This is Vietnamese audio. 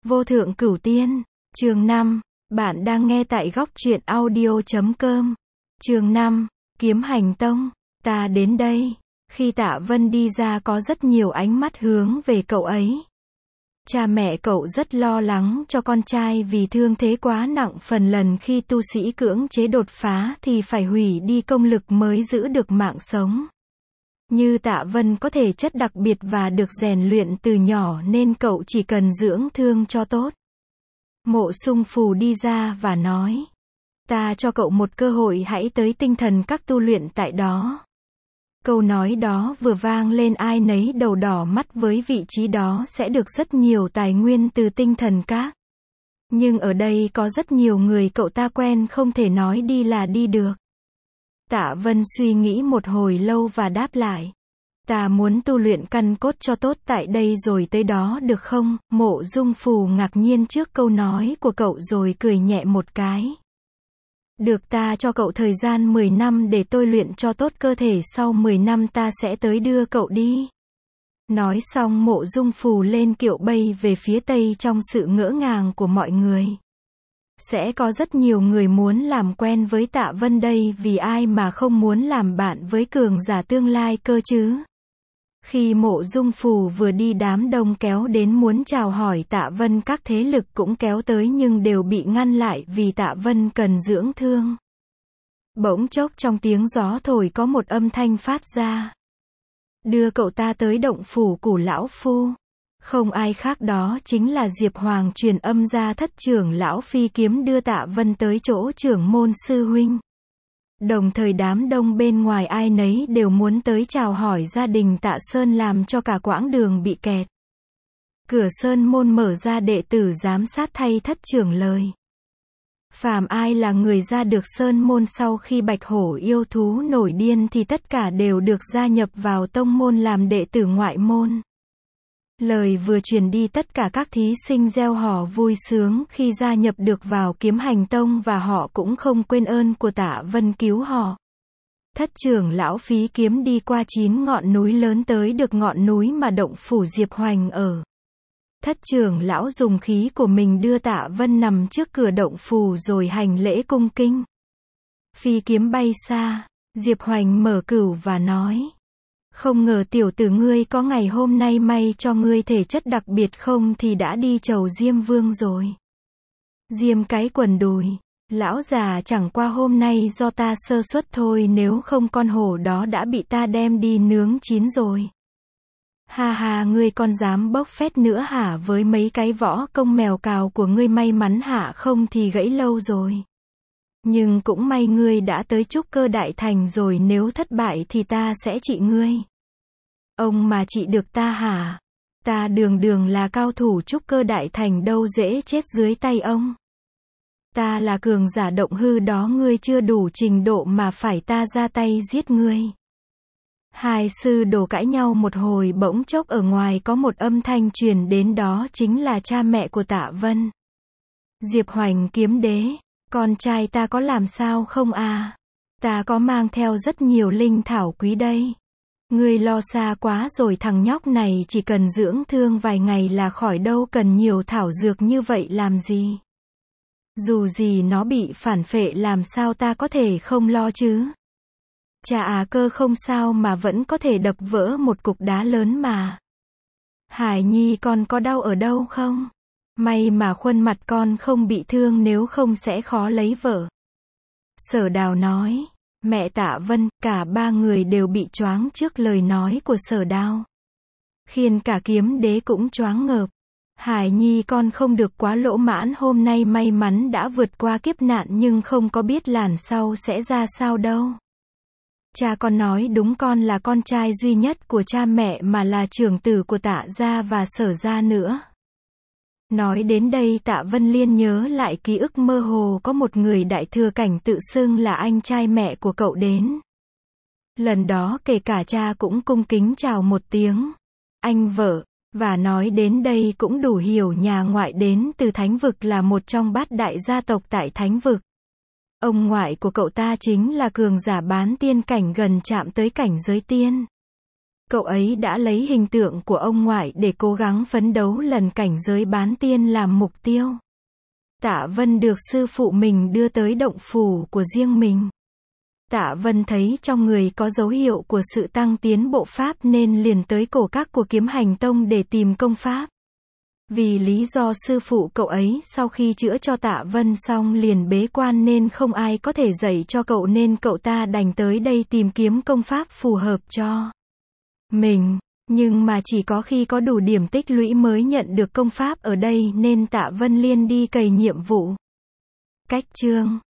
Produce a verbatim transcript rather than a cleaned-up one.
Vô thượng cửu tiên, chương năm, bạn đang nghe tại góc truyện audio chấm com. Chương năm, Kiếm Hành Tông, ta đến đây. Khi Tạ Vân đi ra có rất nhiều ánh mắt hướng về cậu ấy. Cha mẹ cậu rất lo lắng cho con trai vì thương thế quá nặng, phần lần khi tu sĩ cưỡng chế đột phá thì phải hủy đi công lực mới giữ được mạng sống. Như Tạ Vân có thể chất đặc biệt và được rèn luyện từ nhỏ nên cậu chỉ cần dưỡng thương cho tốt. Mộ Sung Phù đi ra và nói, ta cho cậu một cơ hội, hãy tới Tinh Thần Các tu luyện tại đó. Câu nói đó vừa vang lên ai nấy đầu đỏ mắt, với vị trí đó sẽ được rất nhiều tài nguyên từ Tinh Thần Các. Nhưng ở đây có rất nhiều người cậu ta quen, không thể nói đi là đi được. Tạ Vân suy nghĩ một hồi lâu và đáp lại, ta muốn tu luyện căn cốt cho tốt tại đây rồi tới đó được không? Mộ Dung Phù ngạc nhiên trước câu nói của cậu rồi cười nhẹ một cái. Được, ta cho cậu thời gian mười năm để tôi luyện cho tốt cơ thể, sau mười năm ta sẽ tới đưa cậu đi. Nói xong Mộ Dung Phù lên kiệu bay về phía tây trong sự ngỡ ngàng của mọi người. Sẽ có rất nhiều người muốn làm quen với Tạ Vân đây, vì ai mà không muốn làm bạn với cường giả tương lai cơ chứ. Khi Mộ Dung Phù vừa đi, đám đông kéo đến muốn chào hỏi Tạ Vân, các thế lực cũng kéo tới nhưng đều bị ngăn lại vì Tạ Vân cần dưỡng thương. Bỗng chốc trong tiếng gió thổi có một âm thanh phát ra. Đưa cậu ta tới động phủ của lão phu. Không ai khác đó chính là Diệp Hoàng truyền âm ra, thất trưởng lão phi kiếm đưa Tạ Vân tới chỗ trưởng môn sư huynh. Đồng thời đám đông bên ngoài ai nấy đều muốn tới chào hỏi gia đình Tạ Sơn, làm cho cả quãng đường bị kẹt. Cửa sơn môn mở ra, đệ tử giám sát thay thất trưởng lời. Phàm ai là người ra được sơn môn sau khi bạch hổ yêu thú nổi điên thì tất cả đều được gia nhập vào tông môn làm đệ tử ngoại môn. Lời vừa truyền đi, tất cả các thí sinh reo hò vui sướng khi gia nhập được vào Kiếm Hành Tông, và họ cũng không quên ơn của Tạ Vân cứu họ. Thất trưởng lão phí kiếm đi qua chín ngọn núi lớn tới được ngọn núi mà động phủ Diệp Hoành ở. Thất trưởng lão dùng khí của mình đưa Tạ Vân nằm trước cửa động phủ rồi hành lễ cung kính. Phi kiếm bay xa, Diệp Hoành mở cửu và nói, không ngờ tiểu tử ngươi có ngày hôm nay, may cho ngươi thể chất đặc biệt, không thì đã đi chầu Diêm Vương rồi. Diêm cái quần đùi, lão già, chẳng qua hôm nay do ta sơ suất thôi, nếu không con hổ đó đã bị ta đem đi nướng chín rồi. Ha ha, ngươi còn dám bốc phét nữa hả? Với mấy cái võ công mèo cào của ngươi, may mắn hả, không thì gãy lâu rồi. Nhưng cũng may ngươi đã tới Trúc Cơ Đại Thành rồi, nếu thất bại thì ta sẽ trị ngươi. Ông mà trị được ta hả? Ta đường đường là cao thủ Trúc Cơ Đại Thành, đâu dễ chết dưới tay ông. Ta là cường giả động hư đó, ngươi chưa đủ trình độ mà phải ta ra tay giết ngươi. Hai sư đồ cãi nhau một hồi, bỗng chốc ở ngoài có một âm thanh truyền đến, đó chính là cha mẹ của Tạ Vân. Diệp Hoành kiếm đế, con trai ta có làm sao không à? Ta có mang theo rất nhiều linh thảo quý đây. Ngươi lo xa quá rồi, thằng nhóc này chỉ cần dưỡng thương vài ngày là khỏi, đâu cần nhiều thảo dược như vậy làm gì. Dù gì nó bị phản phệ làm sao ta có thể không lo chứ. Chà à, cơ không sao mà vẫn có thể đập vỡ một cục đá lớn mà. Hải Nhi, con có đau ở đâu không? May mà khuôn mặt con không bị thương, nếu không sẽ khó lấy vợ. Sở Đào nói. Mẹ Tạ Vân, cả ba người đều bị choáng trước lời nói của Sở Đào, khiến cả kiếm đế cũng choáng ngợp. Hải Nhi, con không được quá lỗ mãn, hôm nay may mắn đã vượt qua kiếp nạn nhưng không có biết làn sau sẽ ra sao đâu. Cha con nói đúng, con là con trai duy nhất của cha mẹ mà là trưởng tử của Tạ gia và Sở gia nữa. Nói đến đây Tạ Vân Liên nhớ lại ký ức mơ hồ có một người đại thừa cảnh tự xưng là anh trai mẹ của cậu đến. Lần đó kể cả cha cũng cung kính chào một tiếng, anh vợ, và nói đến đây cũng đủ hiểu nhà ngoại đến từ Thánh Vực là một trong bát đại gia tộc tại Thánh Vực. Ông ngoại của cậu ta chính là cường giả bán tiên cảnh, gần chạm tới cảnh giới tiên. Cậu ấy đã lấy hình tượng của ông ngoại để cố gắng phấn đấu lần cảnh giới bán tiên làm mục tiêu. Tạ Vân được sư phụ mình đưa tới động phủ của riêng mình. Tạ Vân thấy trong người có dấu hiệu của sự tăng tiến bộ pháp nên liền tới cổ các của Kiếm Hành Tông để tìm công pháp. Vì lý do sư phụ cậu ấy sau khi chữa cho Tạ Vân xong liền bế quan nên không ai có thể dạy cho cậu nên cậu ta đành tới đây tìm kiếm công pháp phù hợp cho mình. Nhưng mà chỉ có khi có đủ điểm tích lũy mới nhận được công pháp ở đây nên Tạ Vân liền đi cày nhiệm vụ. Cách chương